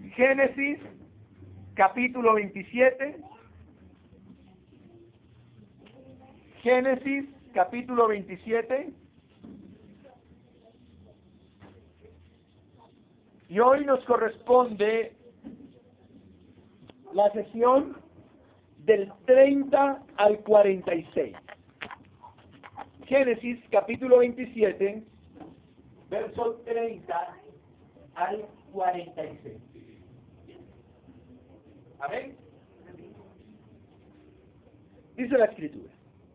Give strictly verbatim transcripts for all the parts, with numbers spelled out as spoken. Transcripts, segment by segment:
Génesis, capítulo veintisiete. Génesis, capítulo veintisiete. Y hoy nos corresponde la sesión del treinta al cuarenta y seis. Génesis, capítulo veintisiete, verso treinta al cuarenta y seis. Amén. Dice la Escritura: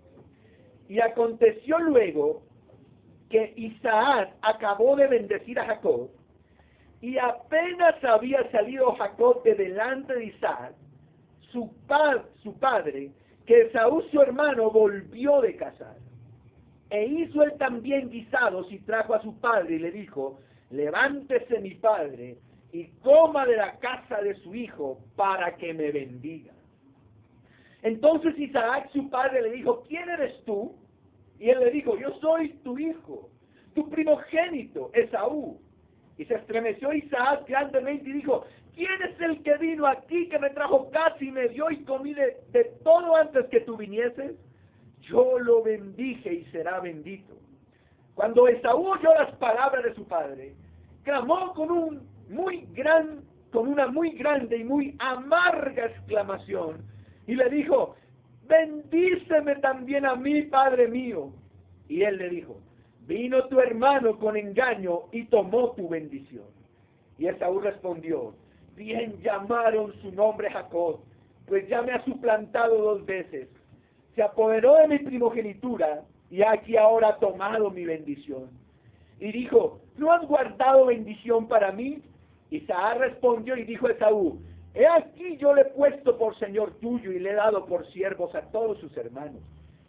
y aconteció luego que Isaac acabó de bendecir a Jacob, y apenas había salido Jacob de delante de Isaac, su, pa su padre, que Esaú su hermano volvió de cazar. E hizo él también guisados y trajo a su padre y le dijo: levántese mi padre y coma de la casa de su hijo para que me bendiga. Entonces Isaac su padre le dijo: ¿quién eres tú? Y él le dijo: yo soy tu hijo, tu primogénito, Esaú. Y se estremeció Isaac grandemente y dijo: ¿quién es el que vino aquí, que me trajo casa y me dio y comí de, de todo antes que tú vinieses? Yo lo bendije y será bendito. Cuando Esaú oyó las palabras de su padre, clamó con un muy gran, con una muy grande y muy amarga exclamación, y le dijo: bendíceme también a mí, padre mío. Y él le dijo: vino tu hermano con engaño y tomó tu bendición. Y Esaú respondió: bien llamaron su nombre Jacob, pues ya me ha suplantado dos veces. Se apoderó de mi primogenitura, y aquí ahora ha tomado mi bendición. Y dijo: ¿no has guardado bendición para mí? Isaac respondió y dijo a Esaú: he aquí yo le he puesto por señor tuyo, y le he dado por siervos a todos sus hermanos.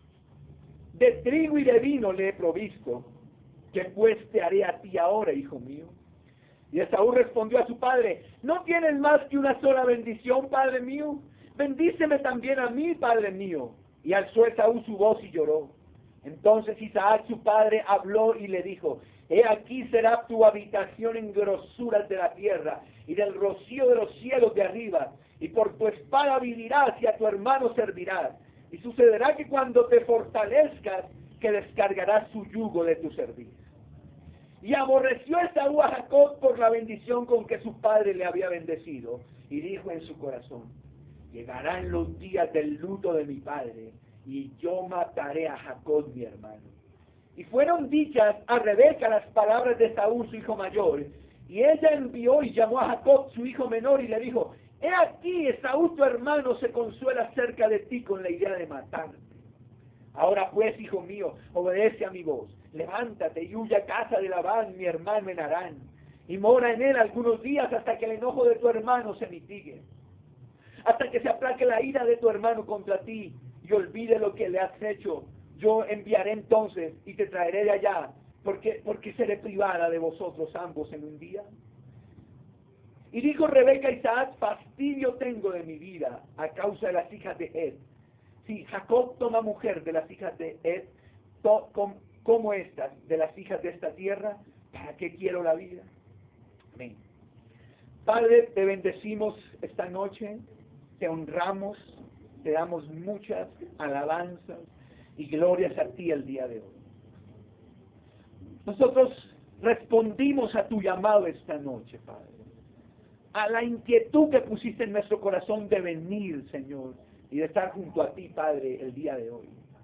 De trigo y de vino le he provisto. ¿Qué pues te haré a ti ahora, hijo mío? Y Esaú respondió a su padre: ¿no tienes más que una sola bendición, padre mío? Bendíceme también a mí, padre mío. Y alzó Esaú su voz y lloró. Entonces Isaac su padre habló y le dijo: he aquí será tu habitación en grosuras de la tierra, y del rocío de los cielos de arriba, y por tu espada vivirás y a tu hermano servirás. Y sucederá que cuando te fortalezcas, que descargarás su yugo de tu servicio. Y aborreció Esaú a Jacob por la bendición con que su padre le había bendecido, y dijo en su corazón: llegarán los días del luto de mi padre, y yo mataré a Jacob mi hermano. Y fueron dichas a Rebeca las palabras de Esaú su hijo mayor, y ella envió y llamó a Jacob su hijo menor, y le dijo: he aquí, Esaú tu hermano se consuela cerca de ti con la idea de matarte. Ahora pues, hijo mío, obedece a mi voz, levántate y huye a casa de Labán mi hermano en Harán, y mora en él algunos días hasta que el enojo de tu hermano se mitigue, hasta que se aplaque la ira de tu hermano contra ti y olvide lo que le has hecho. Yo enviaré entonces y te traeré de allá, porque, porque seré privada de vosotros ambos en un día. Y dijo Rebeca a Isaac: fastidio tengo de mi vida a causa de las hijas de Ed. Si Jacob toma mujer de las hijas de Ed, com, como estas, de las hijas de esta tierra, ¿para qué quiero la vida? Amén. Padre, te bendecimos esta noche, te honramos, te damos muchas alabanzas y glorias a ti el día de hoy. Nosotros respondimos a tu llamado esta noche, Padre, a la inquietud que pusiste en nuestro corazón de venir, Señor, y de estar junto a ti, Padre, el día de hoy.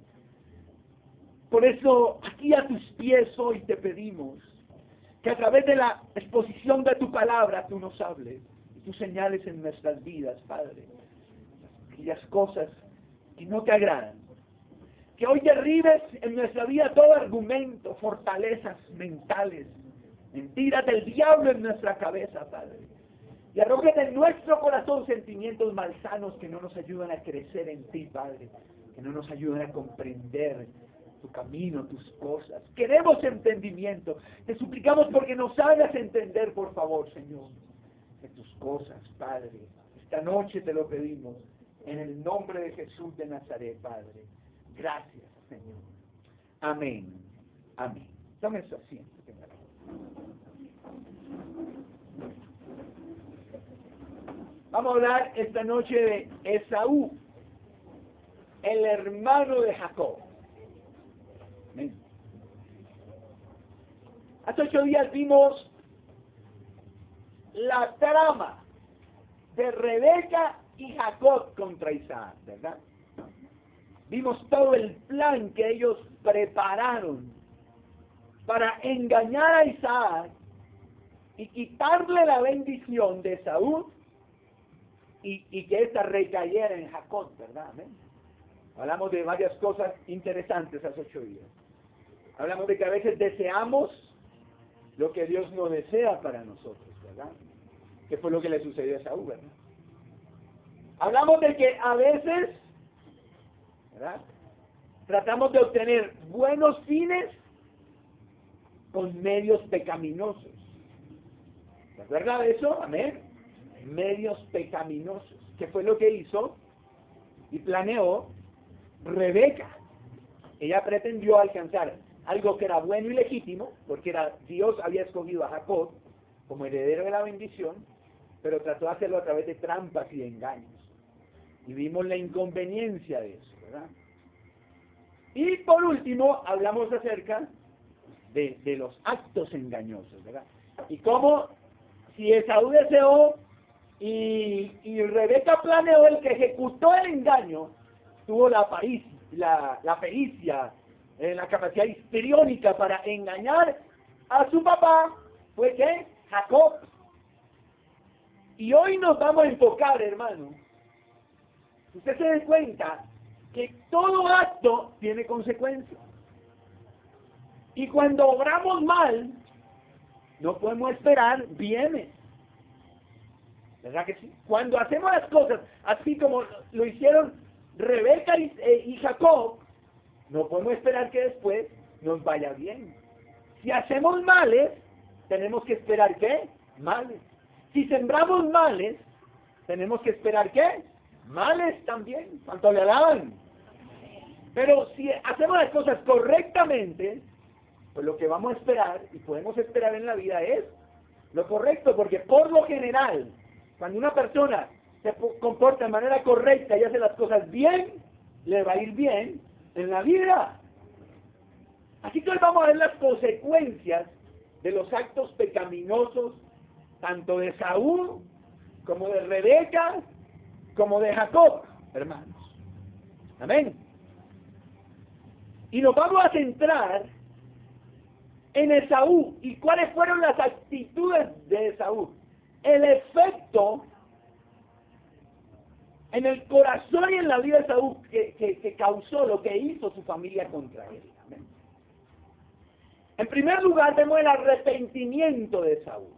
Por eso, aquí a tus pies hoy te pedimos que a través de la exposición de tu palabra tú nos hables y tú señales en nuestras vidas, Padre, aquellas cosas que no te agradan. Que hoy derribes en nuestra vida todo argumento, fortalezas mentales, mentiras del diablo en nuestra cabeza, Padre. Y arrojes en nuestro corazón sentimientos malsanos que no nos ayudan a crecer en ti, Padre. Que no nos ayudan a comprender tu camino, tus cosas. Queremos entendimiento. Te suplicamos porque nos hagas entender, por favor, Señor, de tus cosas, Padre. Esta noche te lo pedimos en el nombre de Jesús de Nazaret, Padre. Gracias, Señor. Amén. Amén. Tome su asiento. Vamos a hablar esta noche de Esaú, el hermano de Jacob. Amén. Hace ocho días vimos la trama de Rebeca y Jacob contra Isaac, ¿verdad? Vimos todo el plan que ellos prepararon para engañar a Isaac y quitarle la bendición de Esaú y, y que ésta recayera en Jacob, ¿verdad? Amén. Hablamos de varias cosas interesantes hace ocho días. Hablamos de que a veces deseamos lo que Dios no desea para nosotros, ¿verdad? Que fue lo que le sucedió a Esaú, ¿verdad? Hablamos de que a veces, ¿verdad?, tratamos de obtener buenos fines con medios pecaminosos. ¿De acuerdo de eso? Amén. Medios pecaminosos. ¿Qué fue lo que hizo y planeó Rebeca? Ella pretendió alcanzar algo que era bueno y legítimo, porque era, Dios había escogido a Jacob como heredero de la bendición, pero trató de hacerlo a través de trampas y de engaños. Y vimos la inconveniencia de eso, ¿verdad? Y por último, hablamos acerca de, de los actos engañosos, ¿verdad? Y cómo, si Esaú deseó y, y Rebeca planeó, el que ejecutó el engaño tuvo la pericia, la, la pericia eh, la capacidad histriónica para engañar a su papá, fue que Jacob. Y hoy nos vamos a enfocar, hermano. Usted se da cuenta que todo acto tiene consecuencias. Y cuando obramos mal, no podemos esperar bienes. ¿Verdad que sí? Cuando hacemos las cosas así como lo hicieron Rebeca y, eh, y Jacob, no podemos esperar que después nos vaya bien. Si hacemos males, tenemos que esperar ¿qué? Males. Si sembramos males, tenemos que esperar ¿qué? Males también. ¿Cuánto le alaban? Pero si hacemos las cosas correctamente, pues lo que vamos a esperar y podemos esperar en la vida es lo correcto, porque por lo general, cuando una persona se comporta de manera correcta y hace las cosas bien, le va a ir bien en la vida. Así que hoy vamos a ver las consecuencias de los actos pecaminosos, tanto de Saúl, como de Rebeca, como de Jacob, hermanos. Amén. Y nos vamos a centrar en Esaú. ¿Y cuáles fueron las actitudes de Esaú? El efecto en el corazón y en la vida de Esaú que, que, que causó lo que hizo su familia contra él. Amén. En primer lugar, vemos el arrepentimiento de Esaú.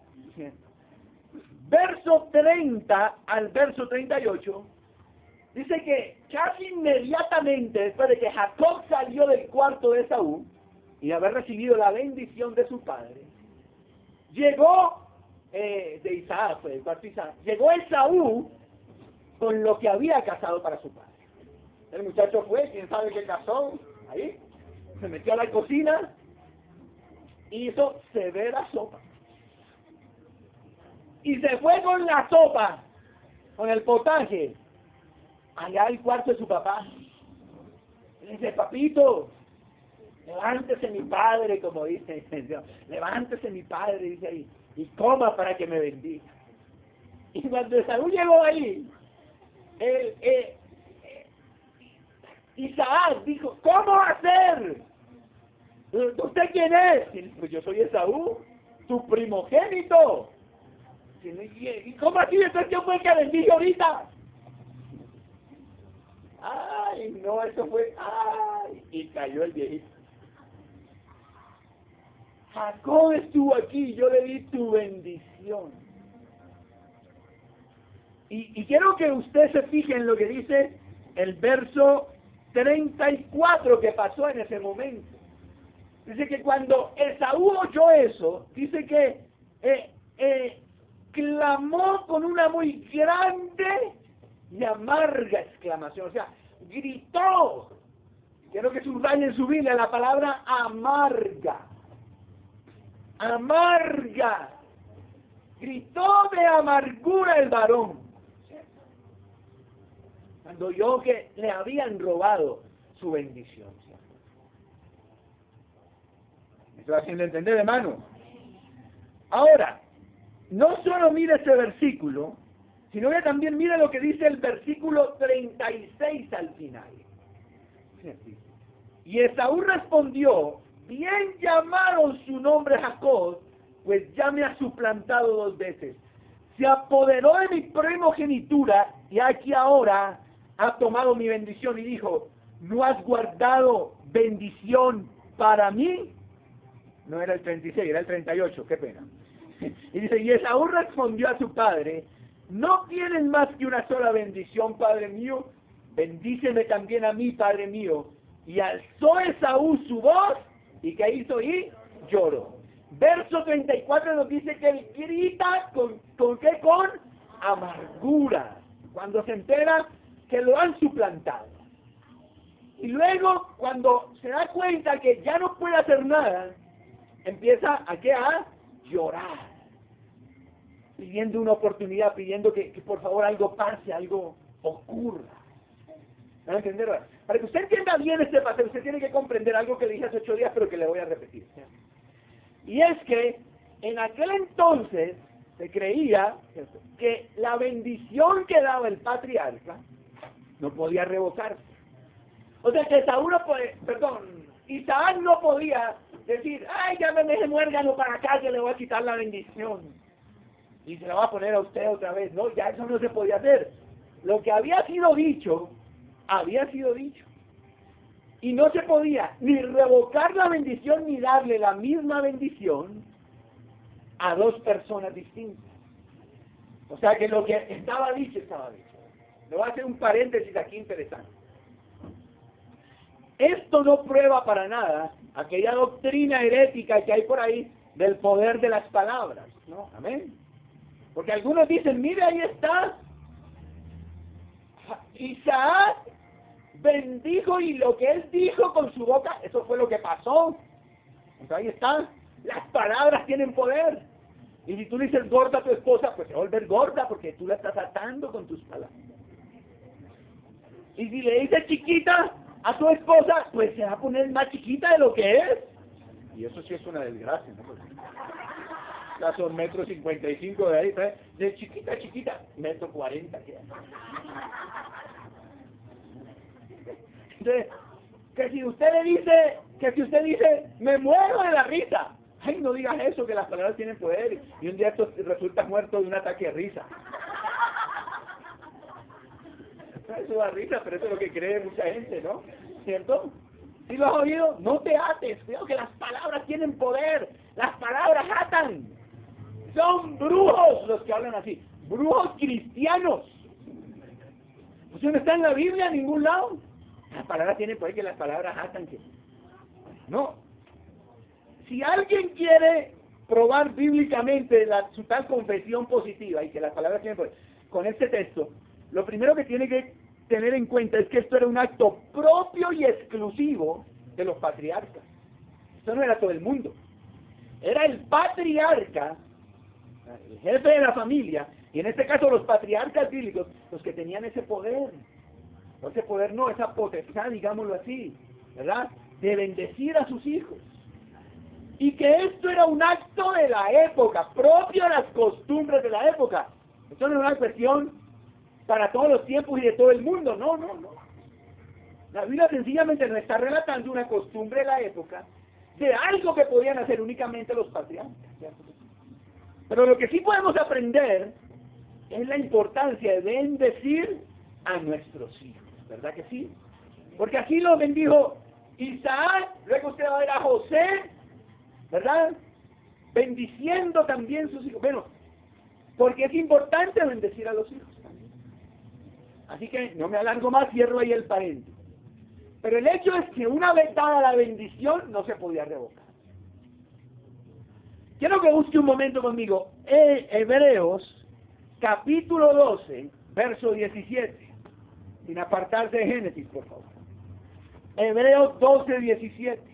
Verso treinta al verso treinta y ocho, dice que casi inmediatamente después de que Jacob salió del cuarto de Esaú y de haber recibido la bendición de su padre, llegó, eh, de Isaac, fue el cuarto de Isaac, llegó Esaú con lo que había casado para su padre. El muchacho fue, quién sabe qué casó, ahí, se metió a la cocina, hizo severa sopa. Y se fue con la sopa, con el potaje, allá al cuarto de su papá. Le dice, papito, levántese mi padre, como dice, levántese mi padre, dice ahí, y coma para que me bendiga. Y cuando Esaú llegó ahí, el, eh, eh, Isaac dijo, ¿cómo va a ser? ¿Usted quién es? Y, pues yo soy Esaú, tu primogénito. ¿Y cómo así? Entonces yo fue el que bendijo ahorita. Ay, no, eso fue, ay, y cayó el viejito. Jacob estuvo aquí, yo le di tu bendición. Y, y quiero que usted se fije en lo que dice el verso treinta y cuatro que pasó en ese momento. Dice que cuando Esaú oyó eso, dice que eh, eh, clamó con una muy grande y amarga exclamación. O sea, gritó. Quiero que subrayen en su Biblia la palabra amarga. Amarga. Gritó de amargura el varón. cuando oyó que le habían robado su bendición. ¿Me estoy haciendo entender, hermano? Ahora, no solo mire ese versículo, sino que también mire lo que dice el versículo treinta y seis al final. Y Esaú respondió: bien llamaron su nombre Jacob, pues ya me ha suplantado dos veces. Se apoderó de mi primogenitura y aquí ahora ha tomado mi bendición. Y dijo: ¿no has guardado bendición para mí? No era el treinta y seis, era el treinta y ocho, qué pena. Y dice, y Esaú respondió a su padre: ¿no tienes más que una sola bendición, padre mío? Bendíceme también a mí, padre mío. Y alzó Esaú su voz, ¿y qué hizo? Y lloró. Verso treinta y cuatro nos dice que él grita, ¿con, con qué? Con amargura, cuando se entera que lo han suplantado. Y luego, cuando se da cuenta que ya no puede hacer nada, empieza ¿a qué? A llorar, pidiendo una oportunidad, pidiendo que, que por favor algo pase, algo ocurra. ¿Me van a entender? Para que usted entienda bien este pasaje, usted tiene que comprender algo que le dije hace ocho días, pero que le voy a repetir. Y es que en aquel entonces se creía que la bendición que daba el patriarca no podía revocarse. O sea que Saúl no puede, perdón, Isaac no podía decir: ay, ya me deje muérgano para acá, que le voy a quitar la bendición y se la va a poner a usted otra vez. No, ya eso no se podía hacer. Lo que había sido dicho, había sido dicho. Y no se podía ni revocar la bendición ni darle la misma bendición a dos personas distintas. O sea que lo que estaba dicho, estaba dicho. Le voy a hacer un paréntesis aquí interesante. Esto no prueba para nada aquella doctrina herética que hay por ahí del poder de las palabras, ¿no? Amén. Porque algunos dicen: mire, ahí está, Isaac bendijo y lo que él dijo con su boca, eso fue lo que pasó. Entonces ahí está, las palabras tienen poder. Y si tú le dices gorda a tu esposa, pues se va a volver gorda porque tú la estás atando con tus palabras. Y si le dices chiquita a tu esposa, pues se va a poner más chiquita de lo que es. Y eso sí es una desgracia, ¿no? Ya son metro cincuenta y cinco de ahí, ¿sabes? De chiquita a chiquita, metro cuarenta queda. Entonces, que si usted le dice, que si usted dice, me muero de la risa, ay, no digas eso, que las palabras tienen poder, y un día esto resulta muerto de un ataque de risa. Eso da risa, pero eso es lo que cree mucha gente, ¿no? ¿Cierto? ¿Sí lo has oído? No te ates, cuidado que las palabras tienen poder, las palabras atan. Son brujos los que hablan así, brujos cristianos. Pues no está en la Biblia en ningún lado. Las palabras tienen poder, que las palabras atan. Que... No. Si alguien quiere probar bíblicamente la, su tal confesión positiva y que las palabras tienen poder, con este texto, lo primero que tiene que tener en cuenta es que esto era un acto propio y exclusivo de los patriarcas. Esto no era todo el mundo. Era el patriarca, el jefe de la familia, y en este caso los patriarcas bíblicos, los que tenían ese poder. No ese poder, no, esa potestad, digámoslo así, ¿verdad? De bendecir a sus hijos. Y que esto era un acto de la época, propio de las costumbres de la época. Esto no era una cuestión para todos los tiempos y de todo el mundo, no, no, no. La Biblia sencillamente nos está relatando una costumbre de la época, de algo que podían hacer únicamente los patriarcas, ¿cierto? Pero lo que sí podemos aprender es la importancia de bendecir a nuestros hijos, ¿verdad que sí? Porque así lo bendijo Isaac, luego usted va a ver a José, ¿verdad? Bendiciendo también sus hijos. Bueno, porque es importante bendecir a los hijos también. Así que no me alargo más, cierro ahí el paréntesis. Pero el hecho es que una vez dada la bendición, no se podía revocar. Quiero que busque un momento conmigo. Hebreos, capítulo doce, verso diecisiete. Sin apartarse de Génesis, por favor. Hebreos doce, diecisiete.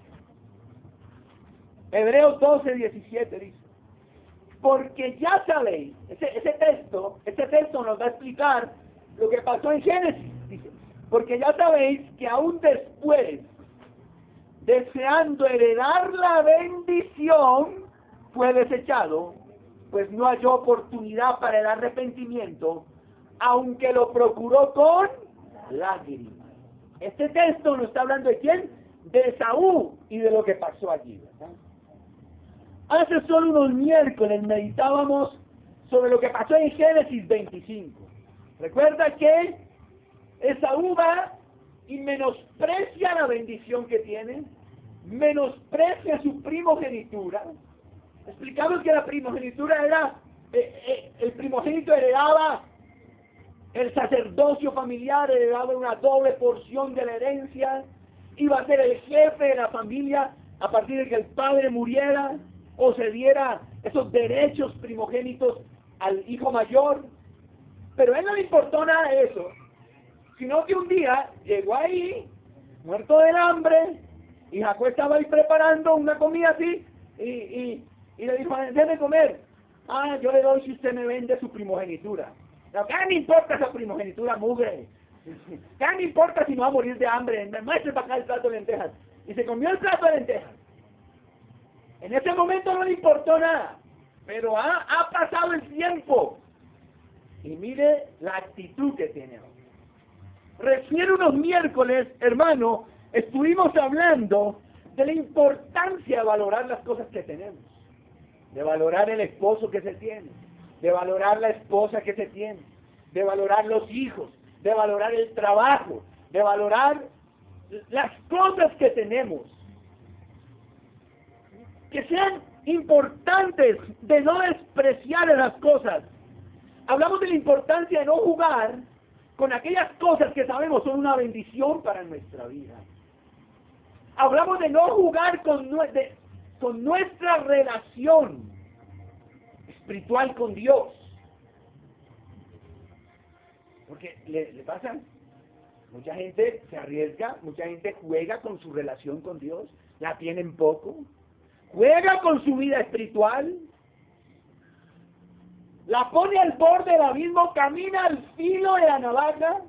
Hebreos doce, diecisiete dice: porque ya sabéis, ese, ese texto, ese texto nos va a explicar lo que pasó en Génesis, dice, porque ya sabéis que aún después, deseando heredar la bendición, fue desechado, pues no halló oportunidad para el arrepentimiento, aunque lo procuró con lágrimas. Este texto nos está hablando de quién, de Esaú y de lo que pasó allí, ¿verdad? Hace solo unos miércoles meditábamos sobre lo que pasó en Génesis veinticinco. Recuerda que Esaú va y menosprecia la bendición que tiene, menosprecia su primogenitura. Explicamos que la primogenitura era, eh, eh, el primogénito heredaba el sacerdocio familiar, heredaba una doble porción de la herencia, iba a ser el jefe de la familia a partir de que el padre muriera o se diera esos derechos primogénitos al hijo mayor. Pero a él no le importó nada de eso, sino que un día llegó ahí, muerto del hambre, y Jacob estaba ahí preparando una comida así, y, y, y le dijo, déjeme comer. Ah, yo le doy si usted me vende su primogenitura. No, ¿qué me importa esa primogenitura mugre? ¿Qué me importa si no va a morir de hambre? Me muestre para acá el plato de lentejas. Y se comió el plato de lentejas. En ese momento no le importó nada, pero ha, ha pasado el tiempo. Y mire la actitud que tiene ahora. Recién unos miércoles, hermano, estuvimos hablando de la importancia de valorar las cosas que tenemos, de valorar el esposo que se tiene, de valorar la esposa que se tiene, de valorar los hijos, de valorar el trabajo, de valorar las cosas que tenemos, que sean importantes, de no despreciar las cosas. Hablamos de la importancia de no jugar con aquellas cosas que sabemos son una bendición para nuestra vida. Hablamos de no jugar con, de, con nuestra relación espiritual con Dios. Porque le, le pasa, mucha gente se arriesga, mucha gente juega con su relación con Dios, la tienen poco, juega con su vida espiritual, la pone al borde del abismo, camina al filo de la navaja,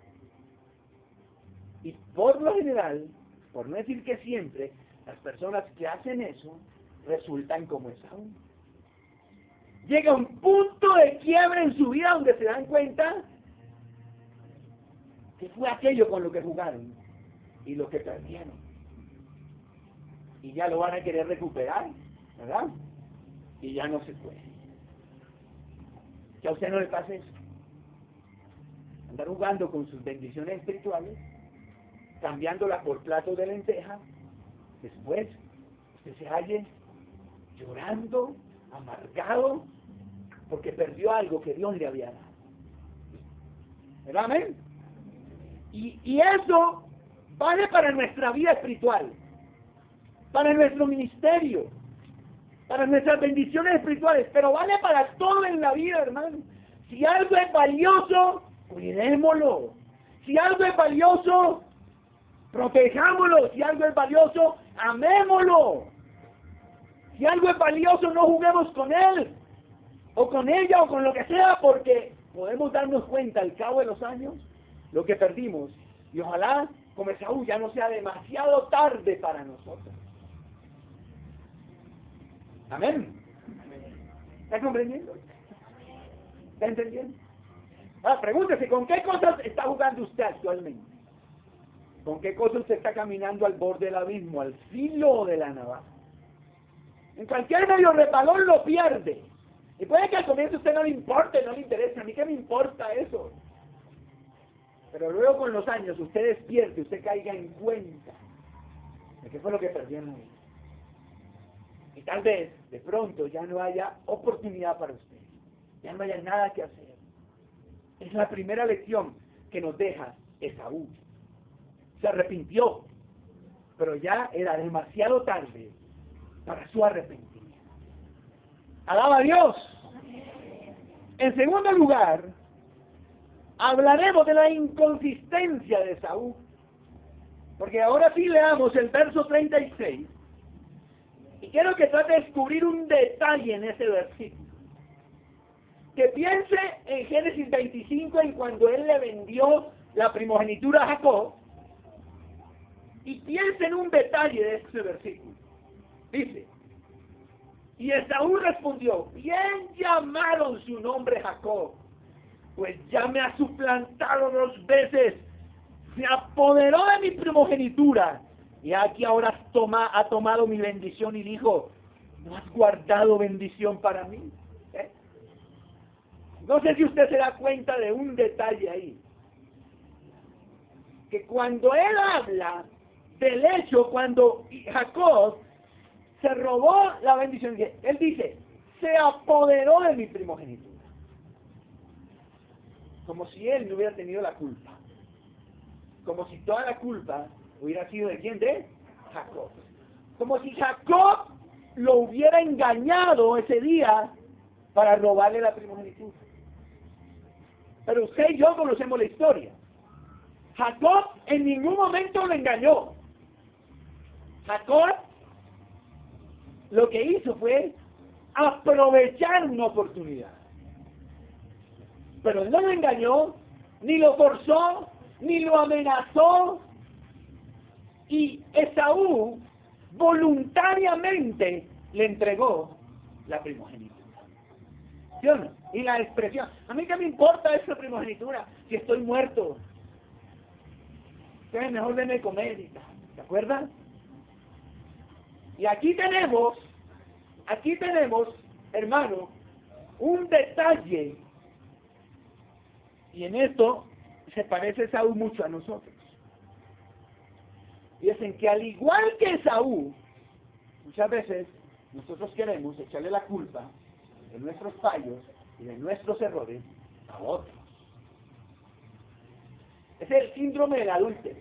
y por lo general, por no decir que siempre, las personas que hacen eso resultan como Esaú. Llega un punto de quiebre en su vida donde se dan cuenta que fue aquello con lo que jugaron y lo que perdieron. Y ya lo van a querer recuperar, ¿verdad? Y ya no se puede. Que a usted no le pase eso. Andar jugando con sus bendiciones espirituales, cambiándolas por platos de lenteja, después usted se halle llorando, amargado, porque perdió algo que Dios le había dado. ¿Verdad? Amén. Y, y eso vale para nuestra vida espiritual, para nuestro ministerio, para nuestras bendiciones espirituales, pero vale para todo en la vida, hermano. Si algo es valioso, cuidémoslo. Si algo es valioso, protejámoslo. Si algo es valioso, amémoslo. Si algo es valioso, no juguemos con él, o con ella, o con lo que sea, porque podemos darnos cuenta al cabo de los años lo que perdimos. Y ojalá, como Esaú, ya no sea demasiado tarde para nosotros. Amén. ¿Está comprendiendo? ¿Está entendiendo? Ahora, pregúntese, ¿con qué cosas está jugando usted actualmente? ¿Con qué cosas usted está caminando al borde del abismo, al filo de la navaja? En cualquier medio resbalón lo pierde. Y puede que al comienzo a usted no le importe, no le interese. A mí qué me importa eso. Pero luego con los años usted despierte, usted caiga en cuenta de qué fue lo que perdió en la vida. Y tal vez, de pronto, ya no haya oportunidad para usted. Ya no haya nada que hacer. Es la primera lección que nos deja Esaú. Se arrepintió, pero ya era demasiado tarde para su arrepentimiento. ¡Alaba a Dios! En segundo lugar, hablaremos de la inconsistencia de Esaú. Porque ahora sí leamos el verso treinta y seis. Y quiero que trate de descubrir un detalle en ese versículo. que piense en Génesis veinticinco, en cuando él le vendió la primogenitura a Jacob, y piense en un detalle de este versículo. Dice, y Esaú respondió, bien llamaron su nombre Jacob, pues ya me ha suplantado dos veces, se apoderó de mi primogenitura, y aquí ahora has toma, ha tomado mi bendición, y dijo, ¿no has guardado bendición para mí? ¿Eh? No sé si usted se da cuenta de un detalle ahí, que cuando él habla del hecho, cuando Jacob se robó la bendición, él dice, se apoderó de mi primogenitura, como si él no hubiera tenido la culpa, como si toda la culpa hubiera sido de quién, de Jacob, como si Jacob lo hubiera engañado ese día para robarle la primogenitura. Pero usted y yo conocemos la historia. Jacob en ningún momento lo engañó. Jacob lo que hizo fue aprovechar una oportunidad. Pero él no lo engañó, ni lo forzó, ni lo amenazó. Y Esaú voluntariamente le entregó la primogenitura. ¿Sí o no? Y la expresión, a mí qué me importa esa primogenitura si estoy muerto. Entonces mejor denme comer y tal. ¿Se acuerdan? Y aquí tenemos, aquí tenemos, hermano, un detalle, y en esto se parece Esaú mucho a nosotros. Y es en que al igual que Esaú, muchas veces nosotros queremos echarle la culpa de nuestros fallos y de nuestros errores a otros. Es el síndrome del adúltero.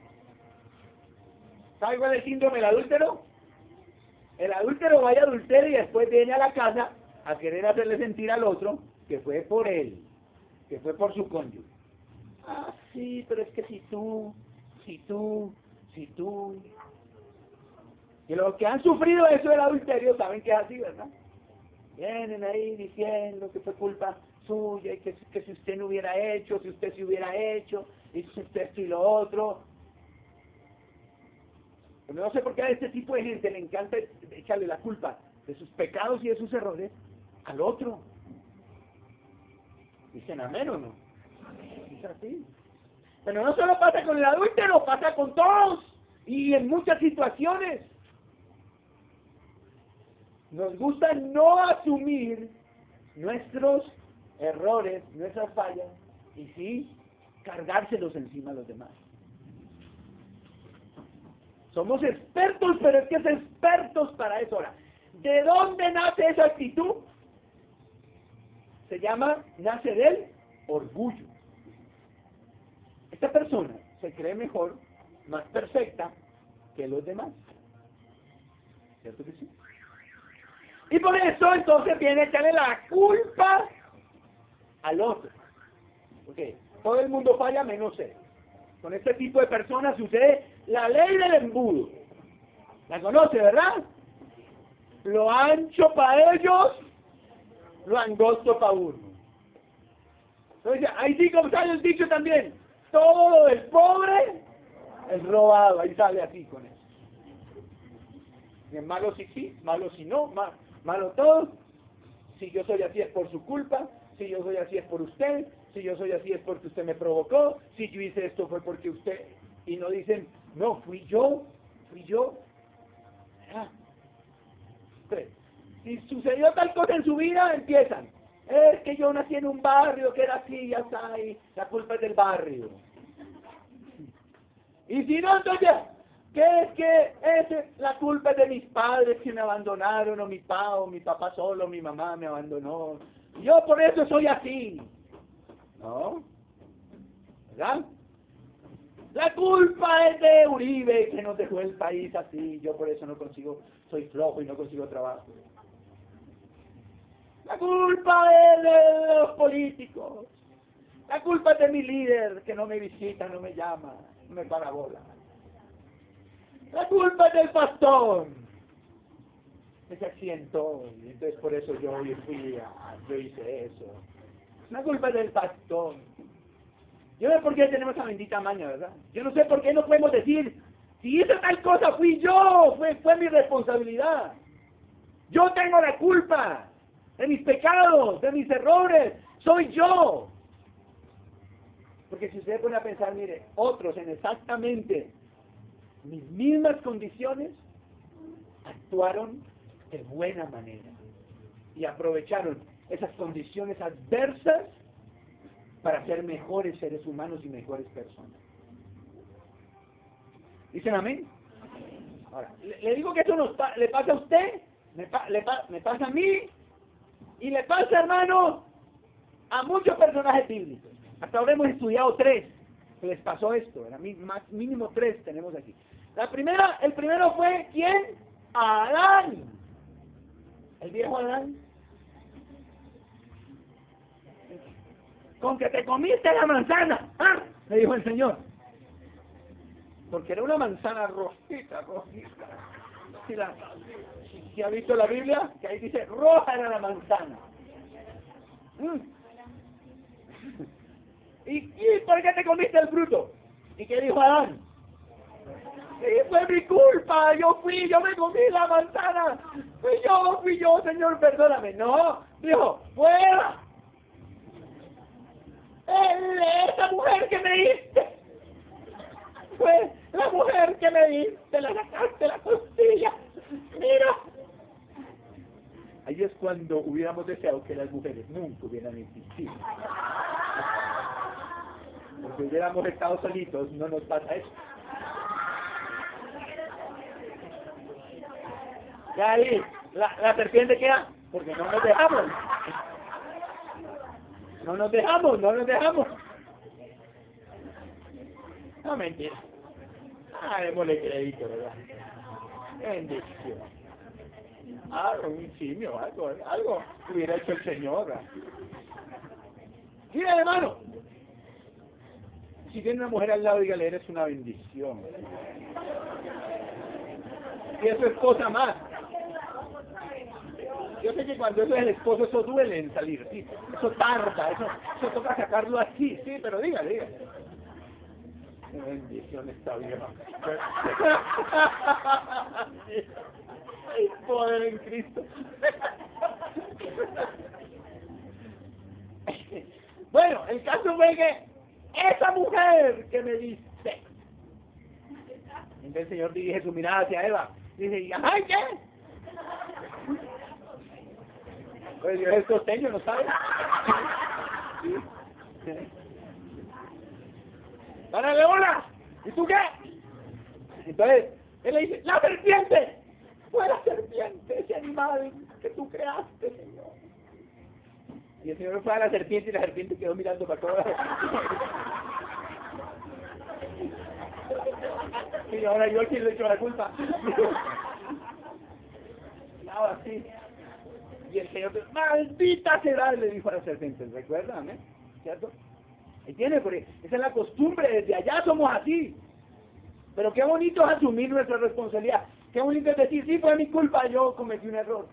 ¿Sabe cuál es el síndrome del adúltero? El adúltero va y adultera y después viene a la casa a querer hacerle sentir al otro que fue por él, que fue por su cónyuge. Ah, sí, pero es que si tú, si tú, si tú... Y los que han sufrido eso del adulterio saben que es así, ¿verdad? Vienen ahí diciendo que fue culpa suya y que, que si usted no hubiera hecho, si usted se hubiera hecho, y si usted esto y lo otro. Pero no sé por qué a este tipo de gente le encanta echarle la culpa de sus pecados y de sus errores al otro. Dicen amén o no. Es así. Pero no solo pasa con el adúltero, pasa con todos y en muchas situaciones. Nos gusta no asumir nuestros errores, nuestras fallas, y sí cargárselos encima a los demás. Somos expertos, pero es que es expertos para eso. Ahora, ¿de dónde nace esa actitud? Se llama, nace del orgullo. Esta persona se cree mejor, más perfecta que los demás. ¿Cierto que sí? Y por eso entonces viene a echarle la culpa al otro. Porque todo el mundo falla menos él. Con este tipo de personas sucede la ley del embudo. ¿La conoce, verdad? Lo ancho para ellos, lo angosto para uno. Entonces, ahí sí como sale el dicho también. Todo el pobre es robado. Ahí sale así con eso. Y es malo si sí, malo si no, malo. Malo todo. Si yo soy así es por su culpa. Si yo soy así es por usted. Si yo soy así es porque usted me provocó. Si yo hice esto fue porque usted... Y no dicen, no, fui yo, fui yo. Ah. Entonces, si sucedió tal cosa en su vida, empiezan. Es que yo nací en un barrio que era así, ya está ahí. La culpa es del barrio. Y si no, entonces... ¿Qué es que ese, la culpa es de mis padres que me abandonaron, o mi papá, o mi papá solo, mi mamá me abandonó? Yo por eso soy así. ¿No? ¿Verdad? La culpa es de Uribe, que nos dejó el país así. Yo por eso no consigo, soy flojo y no consigo trabajo. La culpa es de los políticos. La culpa es de mi líder, que no me visita, no me llama, no me paga bola. La culpa es del pastor. se accidentó, y entonces por eso yo, yo fui a, yo hice eso. La culpa es del pastor. Yo no sé por qué tenemos esa bendita maña, ¿verdad? Yo no sé por qué no podemos decir, si hice tal cosa fui yo, fue, fue mi responsabilidad. Yo tengo la culpa de mis pecados, de mis errores, soy yo. Porque si usted pone a pensar, mire, otros en exactamente mis mismas condiciones actuaron de buena manera y aprovecharon esas condiciones adversas para ser mejores seres humanos y mejores personas. ¿Dicen amén? Ahora, le, le digo que eso nos pa le pasa a usted, me, pa le, pa me pasa a mí, y le pasa, hermano, a muchos personajes bíblicos. Hasta ahora hemos estudiado tres que les pasó esto, era más, mínimo tres tenemos aquí. La primera, el primero fue, ¿quién? Adán. El viejo Adán. Con que te comiste la manzana, ¿ah? Le dijo el Señor. Porque era una manzana rojita, rojita. Si, la, si, si ha visto la Biblia, que ahí dice, roja era la manzana. ¿Mm? ¿Y, ¿Y por qué te comiste el fruto? ¿Y qué dijo Adán? Sí, fue mi culpa, yo fui, yo me comí la manzana. Fui yo, fui yo, Señor, perdóname. No, dijo, fuera. El, esa mujer que me diste fue la mujer que me diste, la sacaste la costilla. Mira. Ahí es cuando hubiéramos deseado que las mujeres nunca hubieran existido. Porque hubiéramos estado solitos, no nos pasa eso. Ya ahí, la, la serpiente queda, porque no nos dejamos. No nos dejamos, no nos dejamos. No, mentira. Ah, démosle crédito, ¿verdad? Bendición. Algo, un simio, algo, algo hubiera hecho el Señor, ¿verdad? Mira, hermano. Si tiene una mujer al lado, dígale, eres una bendición. Y eso es cosa más. Yo sé que cuando eso es el esposo, eso duele en salir, sí. Eso tarda, eso, eso toca sacarlo así, sí, pero dígale, dígale. Qué bendición esta vieja. Hay poder en Cristo. Bueno, el caso fue que esa mujer que me diste. Entonces el Señor dirige su mirada hacia Eva. Dice, ¡ay, qué! Pues Dios es costeño, ¿no sabe? ¡Dale, hola! ¿Y tú qué? Entonces, él le dice, ¡la serpiente! ¡Fue la serpiente, ese animal que tú creaste, Señor! Y el Señor fue a la serpiente y la serpiente quedó mirando para todos lados. Y ahora yo aquí le echo la culpa. Nada así. Y el Señor, maldita será, le dijo a la serpiente, ¿recuerdan? ¿Eh? ¿Cierto? Ahí tiene, porque esa es la costumbre, desde allá somos así. Pero qué bonito es asumir nuestra responsabilidad. Qué bonito es decir, sí, fue mi culpa, yo cometí un error.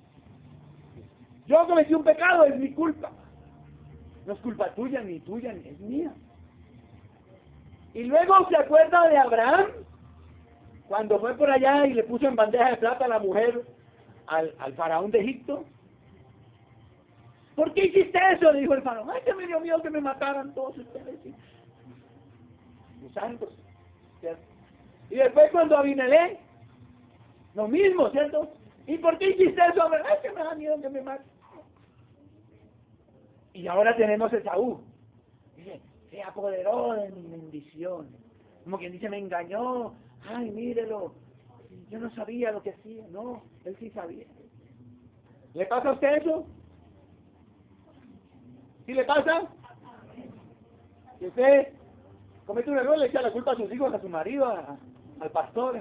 Yo cometí un pecado, es mi culpa. No es culpa tuya, ni tuya, ni es mía. Y luego se acuerda de Abraham, cuando fue por allá y le puso en bandeja de plata a la mujer al, al faraón de Egipto. ¿Por qué hiciste eso? Le dijo el faraón. Ay, que me dio miedo que me mataran todos ustedes. Los santos, ¿cierto? Y después cuando Abimelech, lo mismo, ¿cierto? ¿Y por qué hiciste eso? Ay, que me da miedo que me maten. Y ahora tenemos a Esaú. Dice, se apoderó de mi bendición. Como quien dice, me engañó. Ay, mírelo. Yo no sabía lo que hacía. No, él sí sabía. ¿Le pasa a usted eso? ¿Sí le pasa? Si usted comete un error, le echa la culpa a sus hijos, a su marido, a, al pastor.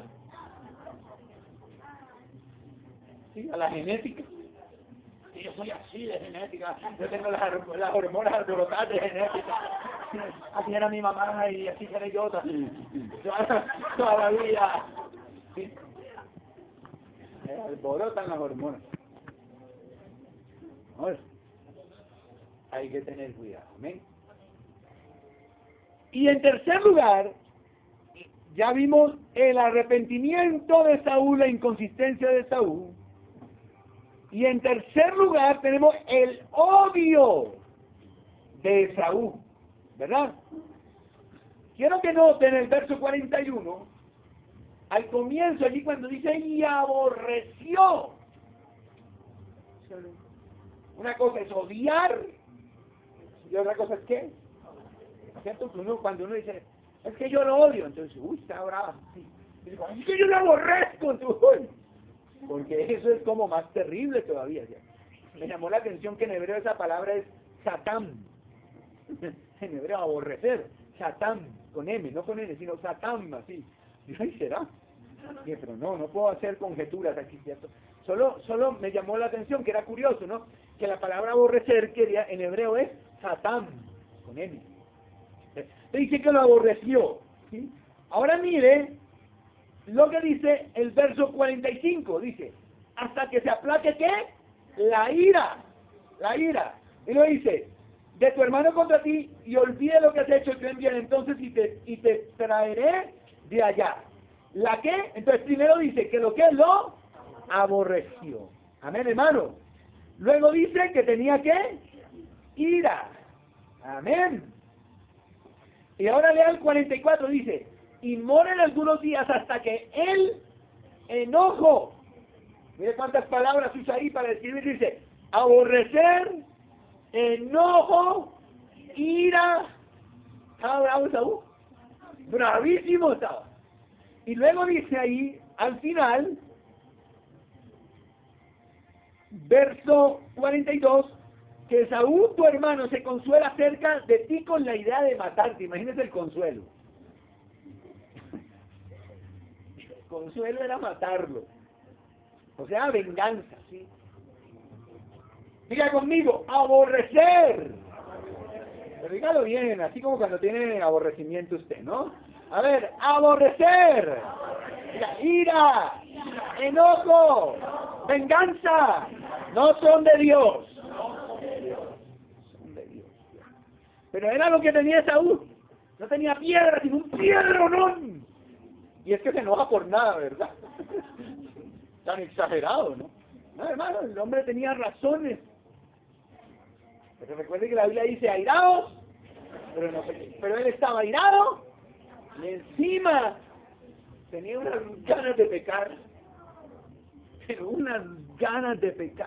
¿Sí? A la genética. Sí, yo soy así de genética. Yo tengo las, las hormonas alborotadas de genética. Así era mi mamá y así seré yo toda, toda la vida. ¿Sí? Se alborotan las hormonas. Ahora, hay que tener cuidado. Amén. Y en tercer lugar, ya vimos el arrepentimiento de Saúl, la inconsistencia de Saúl. Y en tercer lugar tenemos el odio de Saúl, ¿verdad? Quiero que noten el verso cuarenta y uno, al comienzo allí cuando dice, y aborreció. Una cosa es odiar, y otra cosa es ¿qué? ¿Cierto? Uno, cuando uno dice, es que yo lo odio, entonces, uy, está bravo. Sí. Dice, es que yo lo aborrezco, entonces, porque eso es como más terrible todavía. ¿Ya? Me llamó la atención que en hebreo esa palabra es satán. En hebreo aborrecer, satán, con M, no con N, sino satán, así. Y ahí será. Bien, pero no, no puedo hacer conjeturas aquí, ¿cierto? Solo, solo me llamó la atención, que era curioso, ¿no? Que la palabra aborrecer quería, en hebreo es satán, con M. Dice que lo aborreció, ¿sí? Ahora mire lo que dice el verso cuarenta y cinco, dice, hasta que se aplaque, ¿qué? La ira, la ira. Y lo dice, de tu hermano contra ti, y olvide lo que has hecho, yo enviaré entonces y te, y te traeré de allá. ¿La qué? Entonces primero dice que lo que lo aborreció. Amén, hermano. Luego dice que tenía ¿qué? Ira. Amén. Y ahora lea el cuarenta y cuatro, dice, y moren algunos días hasta que el enojo, mire cuántas palabras usa ahí para describir, dice, aborrecer, enojo, ira. ¿Estaba bravo Saúl? Bravísimo estaba. Y luego dice ahí, al final, verso cuarenta y dos, que Saúl, tu hermano, se consuela acerca de ti con la idea de matarte. Imagínese el consuelo. El consuelo era matarlo. O sea, venganza, ¿sí? Diga conmigo, aborrecer. Pero dígalo bien, así como cuando tiene aborrecimiento usted, ¿no? A ver, aborrecer. Diga, ira, enojo, venganza, no son de Dios. Son de Dios. Pero era lo que tenía Saúl. No tenía piedra, sino un piedronón. Y es que se enoja por nada, ¿verdad? Tan exagerado, ¿no? No, hermano, el hombre tenía razones. Pero recuerde que la Biblia dice airados, pero, no sé, pero él estaba airado y encima tenía unas ganas de pecar. Pero unas ganas de pecar.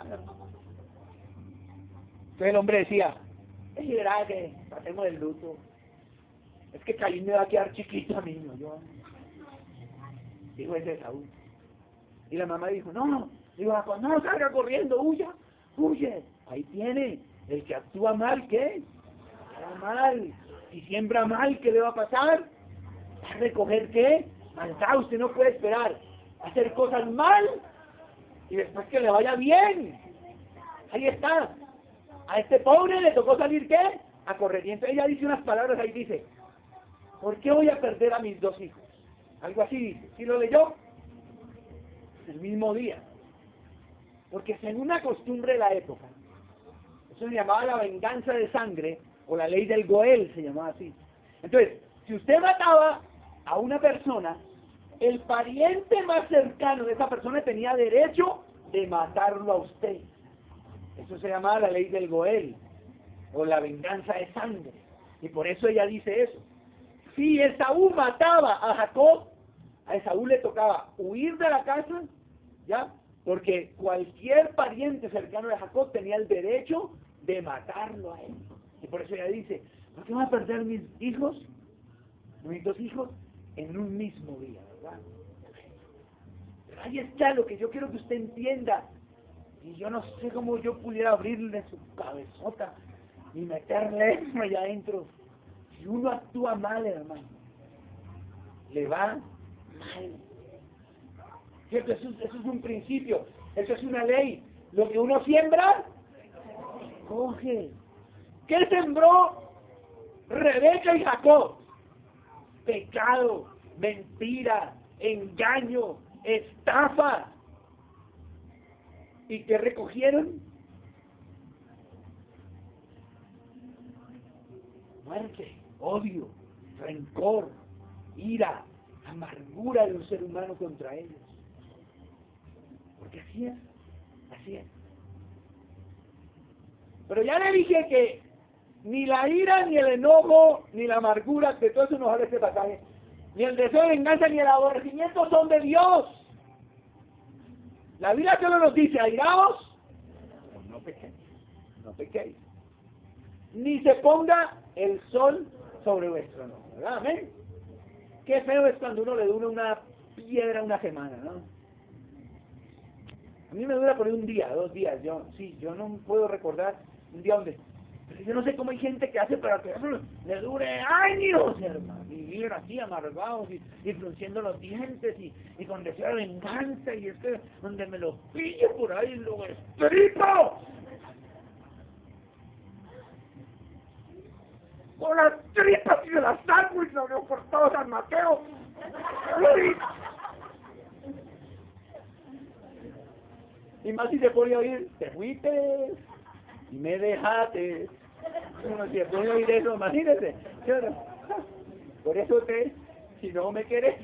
Entonces el hombre decía, es verdad que pasemos el luto. Es que Caín me va a quedar chiquito a mí, ¿no? Yo, dijo ese Saúl. Y la mamá dijo, no, no, dijo, no salga corriendo, huya, huye. Ahí tiene, el que actúa mal, ¿qué? Actúa mal. Si siembra mal, ¿qué le va a pasar? ¿Va a recoger qué? Maldad, usted no puede esperar a hacer cosas mal y después que le vaya bien. Ahí está. A este pobre le tocó salir, ¿qué? A correr. Y entonces ella dice unas palabras ahí, dice, ¿por qué voy a perder a mis dos hijos? Algo así dice. ¿Sí lo leyó? El mismo día. Porque según la costumbre de la época, eso se llamaba la venganza de sangre, o la ley del Goel, se llamaba así. Entonces, si usted mataba a una persona, el pariente más cercano de esa persona tenía derecho de matarlo a usted. Eso se llamaba la ley del Goel, o la venganza de sangre. Y por eso ella dice eso. Si Esaú mataba a Jacob, a Esaú le tocaba huir de la casa, ¿ya? Porque cualquier pariente cercano de Jacob tenía el derecho de matarlo a él. Y por eso ella dice, ¿por qué voy a perder mis hijos, mis dos hijos, en un mismo día, verdad? Pero ahí está lo que yo quiero que usted entienda. Y yo no sé cómo yo pudiera abrirle su cabezota y meterle eso allá adentro. Si uno actúa mal, hermano, le va mal. ¿Cierto? Eso, eso es un principio, eso es una ley. Lo que uno siembra, coge. ¿Qué sembró Rebeca y Jacob? Pecado, mentira, engaño, estafa. ¿Y qué recogieron? Muerte, odio, rencor, ira, amargura de un ser humano contra ellos. Porque así es, así es. Pero ya le dije que ni la ira, ni el enojo, ni la amargura, de todo eso nos habla este pasaje, ni el deseo de venganza, ni el aborrecimiento son de Dios. La Biblia solo nos dice, airaos, no pequéis, no pequéis. Ni se ponga el sol sobre vuestro enojo, ¿verdad? Amén. Qué feo es cuando uno le dura una piedra una semana, ¿no? A mí me dura por ahí un día, dos días. Yo, sí, yo no puedo recordar un día donde... Pero yo no sé cómo hay gente que hace para que eso le dure años, hermano. Y viven así amargados y, y frunciendo los dientes y, y con deseo de venganza. Y es que donde me lo pille por ahí lo estripo. Con las tripas y de las sándwiches lo veo por todo San Mateo. ¡Uy! Y más si se pone a oír, te fuiste y me dejaste. Uno se pone a oír eso, imagínese. Por eso te, si no me querés,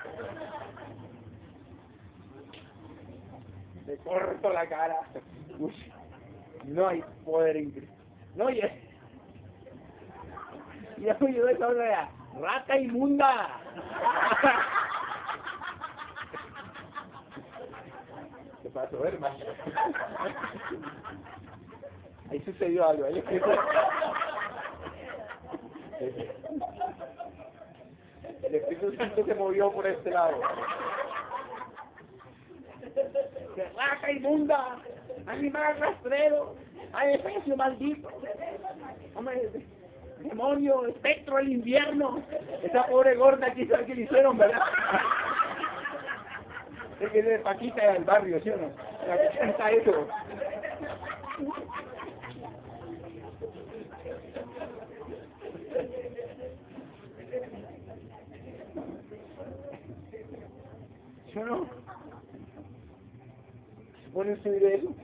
te corto la cara. Uy, no hay poder en Cristo. No, y ya fui yo de esa hora, rata inmunda. ¿Qué pasó, hermano? Ahí sucedió algo, ¿eh? El Espíritu Santo se movió por este lado. ¡Rata inmunda! ¡Animal rastrero! ¡Ay, efecio maldito! ¡Hombre, demonio, espectro del invierno! Esa pobre gorda aquí sabe que le hicieron, ¿verdad? Es que es de Paquita del barrio, ¿sí o no? La que canta eso. ¿Sí o no? ¿Se pone usted de eso?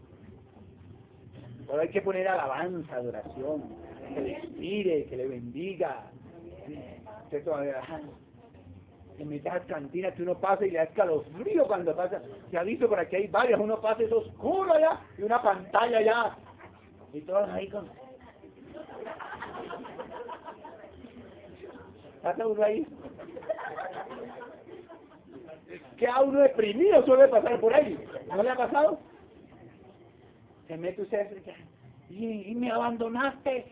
Pero hay que poner alabanza, adoración, que le inspire, que le bendiga. Usted todavía... En mitad de cantinas que uno pasa y le da escalofrío cuando pasa. Se ha visto por aquí hay varias, uno pasa y es oscuro allá y una pantalla allá. Y todos ahí con... ¿Pasa uno ahí? Queda uno deprimido, suele pasar por ahí. ¿No le ha pasado? Se mete usted y, y me abandonaste.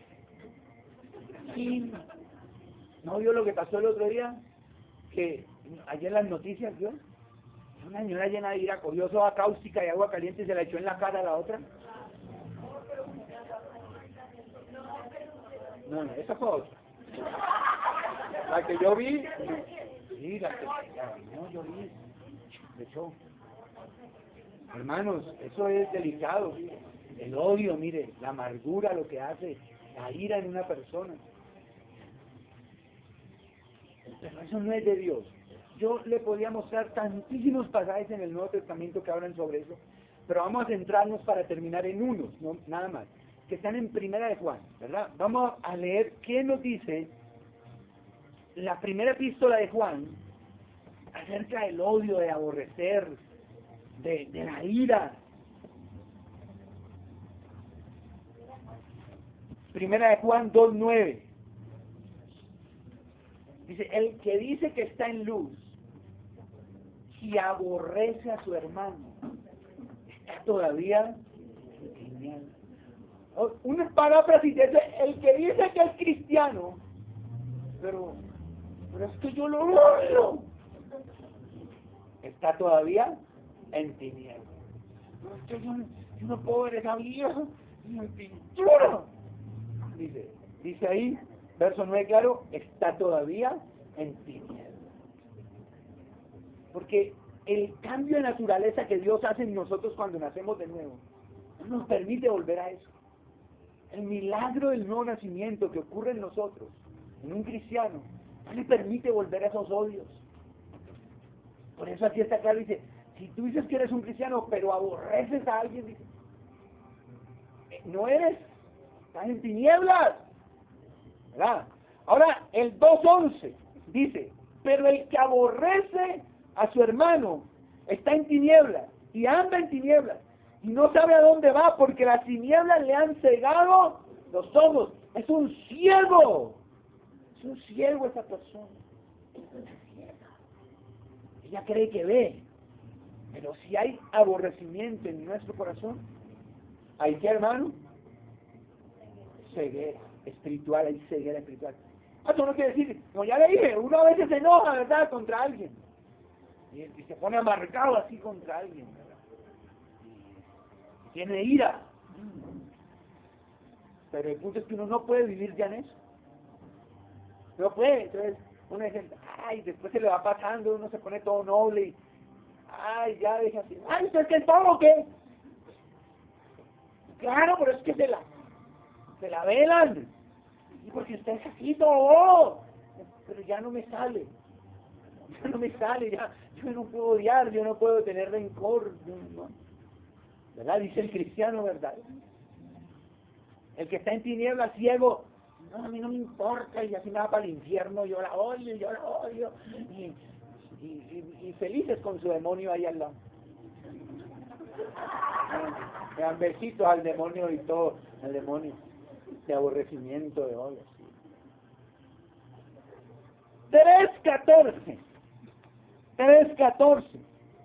Y ¿no vio lo que pasó el otro día? Que ayer en las noticias, ¿vio? Una señora llena de ira cogió soda cáustica y agua caliente y se la echó en la cara a la otra. No, no, esa fue otra. La que yo vi, sí, la que la, no, yo vi, de hecho, hermanos, eso es delicado. El odio, mire, la amargura, lo que hace, la ira en una persona. Pero eso no es de Dios. Yo le podía mostrar tantísimos pasajes en el Nuevo Testamento que hablan sobre eso, pero vamos a centrarnos para terminar en unos, no, nada más, que están en Primera de Juan, ¿verdad? Vamos a leer qué nos dice la primera epístola de Juan acerca del odio, de aborrecer, de, de la ira. Primera de Juan dos nueve. Dice, el que dice que está en luz y aborrece a su hermano, está todavía en tinieblas. Unas palabras y dice, el que dice que es cristiano, pero, pero es que yo lo odio, está todavía en tinieblas. No, es que yo, yo no puedo ver esa vieja en pintura. Dice, dice ahí, verso nueve, claro, está todavía en tinieblas. Porque el cambio de naturaleza que Dios hace en nosotros cuando nacemos de nuevo, no nos permite volver a eso. El milagro del nuevo nacimiento que ocurre en nosotros, en un cristiano, no le permite volver a esos odios. Por eso aquí está claro, dice, Si tú dices que eres un cristiano, pero aborreces a alguien, dice, no eres, estás en tinieblas, ¿verdad? Ahora, el dos once dice, pero el que aborrece a su hermano está en tinieblas y anda en tinieblas y no sabe a dónde va porque las tinieblas le han cegado los ojos. Es un ciego, es un ciego esa persona. Ella cree que ve, pero si hay aborrecimiento en nuestro corazón, ¿hay qué, hermano? Ceguera espiritual, hay ceguera espiritual. Eso no quiere decir, como ya le dije, uno a veces se enoja, ¿verdad?, contra alguien. Y, y se pone amargado así contra alguien, ¿verdad? Y tiene ira. Pero el punto es que uno no puede vivir ya en eso. No puede. Entonces, uno dice, ay, después se le va pasando, uno se pone todo noble y, ay, ya deja así. Ay, ¿usted qué es todo o qué? Claro, pero es que se la, se la velan. Y porque usted es así todo, pero ya no me sale, ya no me sale, ya, yo no puedo odiar, yo no puedo tener rencor, yo no, ¿verdad? Dice el cristiano, ¿verdad? El que está en tinieblas, ciego, no, a mí no me importa, y así me va para el infierno, yo la odio, yo la odio, y, y, y, y felices con su demonio ahí al lado. Me dan besitos al demonio y todo, al demonio. De aborrecimiento, de odio. tres catorce. tres catorce.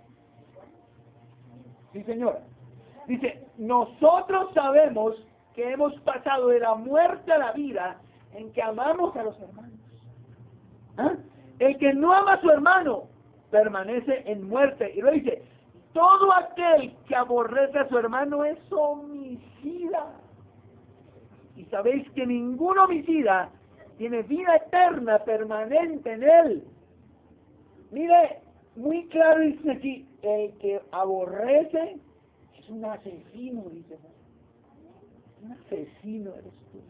Sí, señora. Dice, nosotros sabemos que hemos pasado de la muerte a la vida en que amamos a los hermanos. ¿Ah? El que no ama a su hermano permanece en muerte. Y lo dice, todo aquel que aborrece a su hermano es homicida. Y sabéis que ningún homicida tiene vida eterna permanente en él. Mire, muy claro dice aquí, el que aborrece es un asesino, dice. Un asesino eres tú.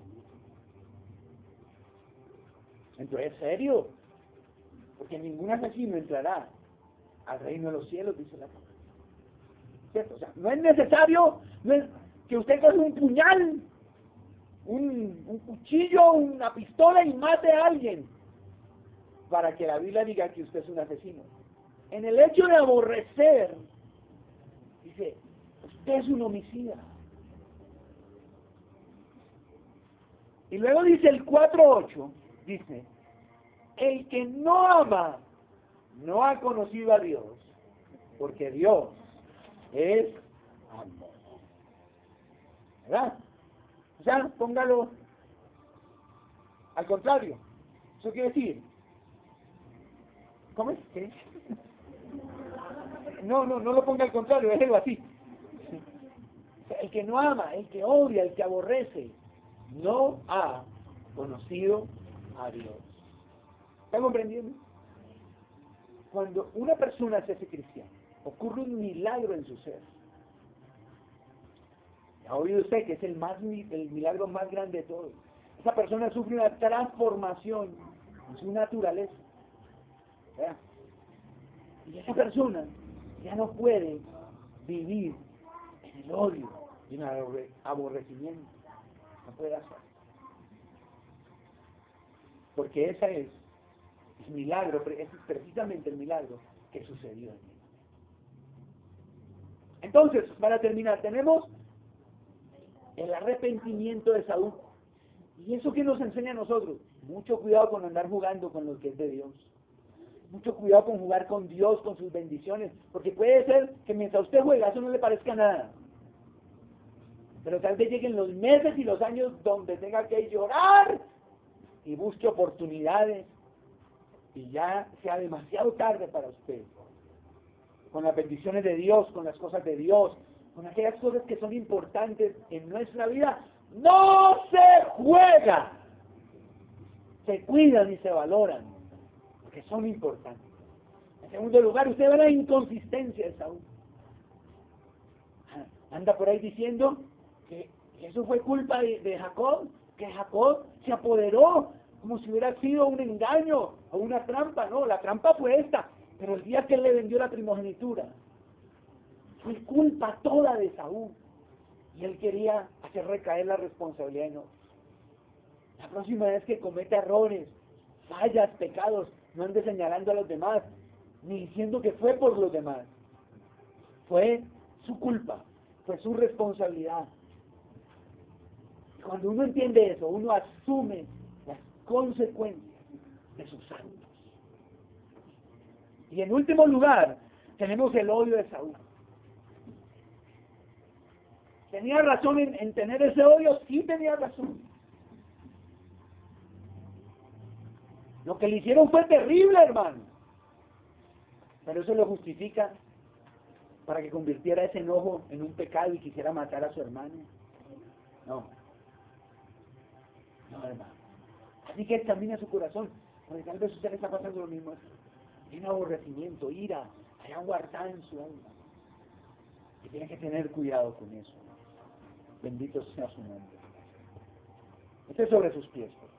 Entonces, ¿es serio? Porque ningún asesino entrará al reino de los cielos, dice la palabra. ¿Cierto? O sea, no es necesario no es que usted coge un puñal, Un, un cuchillo, una pistola y mate a alguien para que la Biblia diga que usted es un asesino. En el hecho de aborrecer, dice, usted es un homicida. Y luego dice el cuatro ocho, dice, el que no ama no ha conocido a Dios, porque Dios es amor. ¿Verdad? O sea, póngalo al contrario. Eso quiere decir, ¿cómo es? ¿Qué? No, no, no lo ponga al contrario, déjelo así. O sea, el que no ama, el que odia, el que aborrece, no ha conocido a Dios. ¿Están comprendiendo? Cuando una persona se hace cristiana, ocurre un milagro en su ser. Ha oído usted que es el, más, el milagro más grande de todos. Esa persona sufre una transformación en su naturaleza. ¿Verdad? Y esa persona ya no puede vivir en el odio y en el aborrecimiento. No puede hacerlo. Porque ese es el milagro, ese es precisamente el milagro que sucedió en él. Entonces, para terminar, tenemos el arrepentimiento de Saúl. ¿Y eso qué nos enseña a nosotros? Mucho cuidado con andar jugando con lo que es de Dios. Mucho cuidado con jugar con Dios, con sus bendiciones. Porque puede ser que mientras usted juega, eso no le parezca nada. Pero tal vez lleguen los meses y los años donde tenga que llorar y busque oportunidades. Y ya sea demasiado tarde para usted. Con las bendiciones de Dios, con las cosas de Dios, con aquellas cosas que son importantes en nuestra vida, no se juega. Se cuidan y se valoran, porque son importantes. En segundo lugar, usted ve la inconsistencia de Saúl. Anda por ahí diciendo que eso fue culpa de, de Jacob, que Jacob se apoderó como si hubiera sido un engaño o una trampa. No, la trampa fue esta, pero el día que él le vendió la primogenitura, Fue culpa toda de Esaú. Y él quería hacer recaer la responsabilidad en otros. La próxima vez que cometa errores, fallas, pecados, no ande señalando a los demás, ni diciendo que fue por los demás. Fue su culpa, fue su responsabilidad. Y cuando uno entiende eso, uno asume las consecuencias de sus actos. Y en último lugar, tenemos el odio de Esaú. ¿Tenía razón en, en tener ese odio? Sí tenía razón. Lo que le hicieron fue terrible, hermano. Pero eso lo justifica para que convirtiera ese enojo en un pecado y quisiera matar a su hermano. No. No, hermano. Así que examine su corazón, porque tal vez usted le está pasando lo mismo. Tiene aborrecimiento, ira, hay aguardar en su alma. Y tiene que tener cuidado con eso. Bendito sea su nombre. Esté sobre sus pies.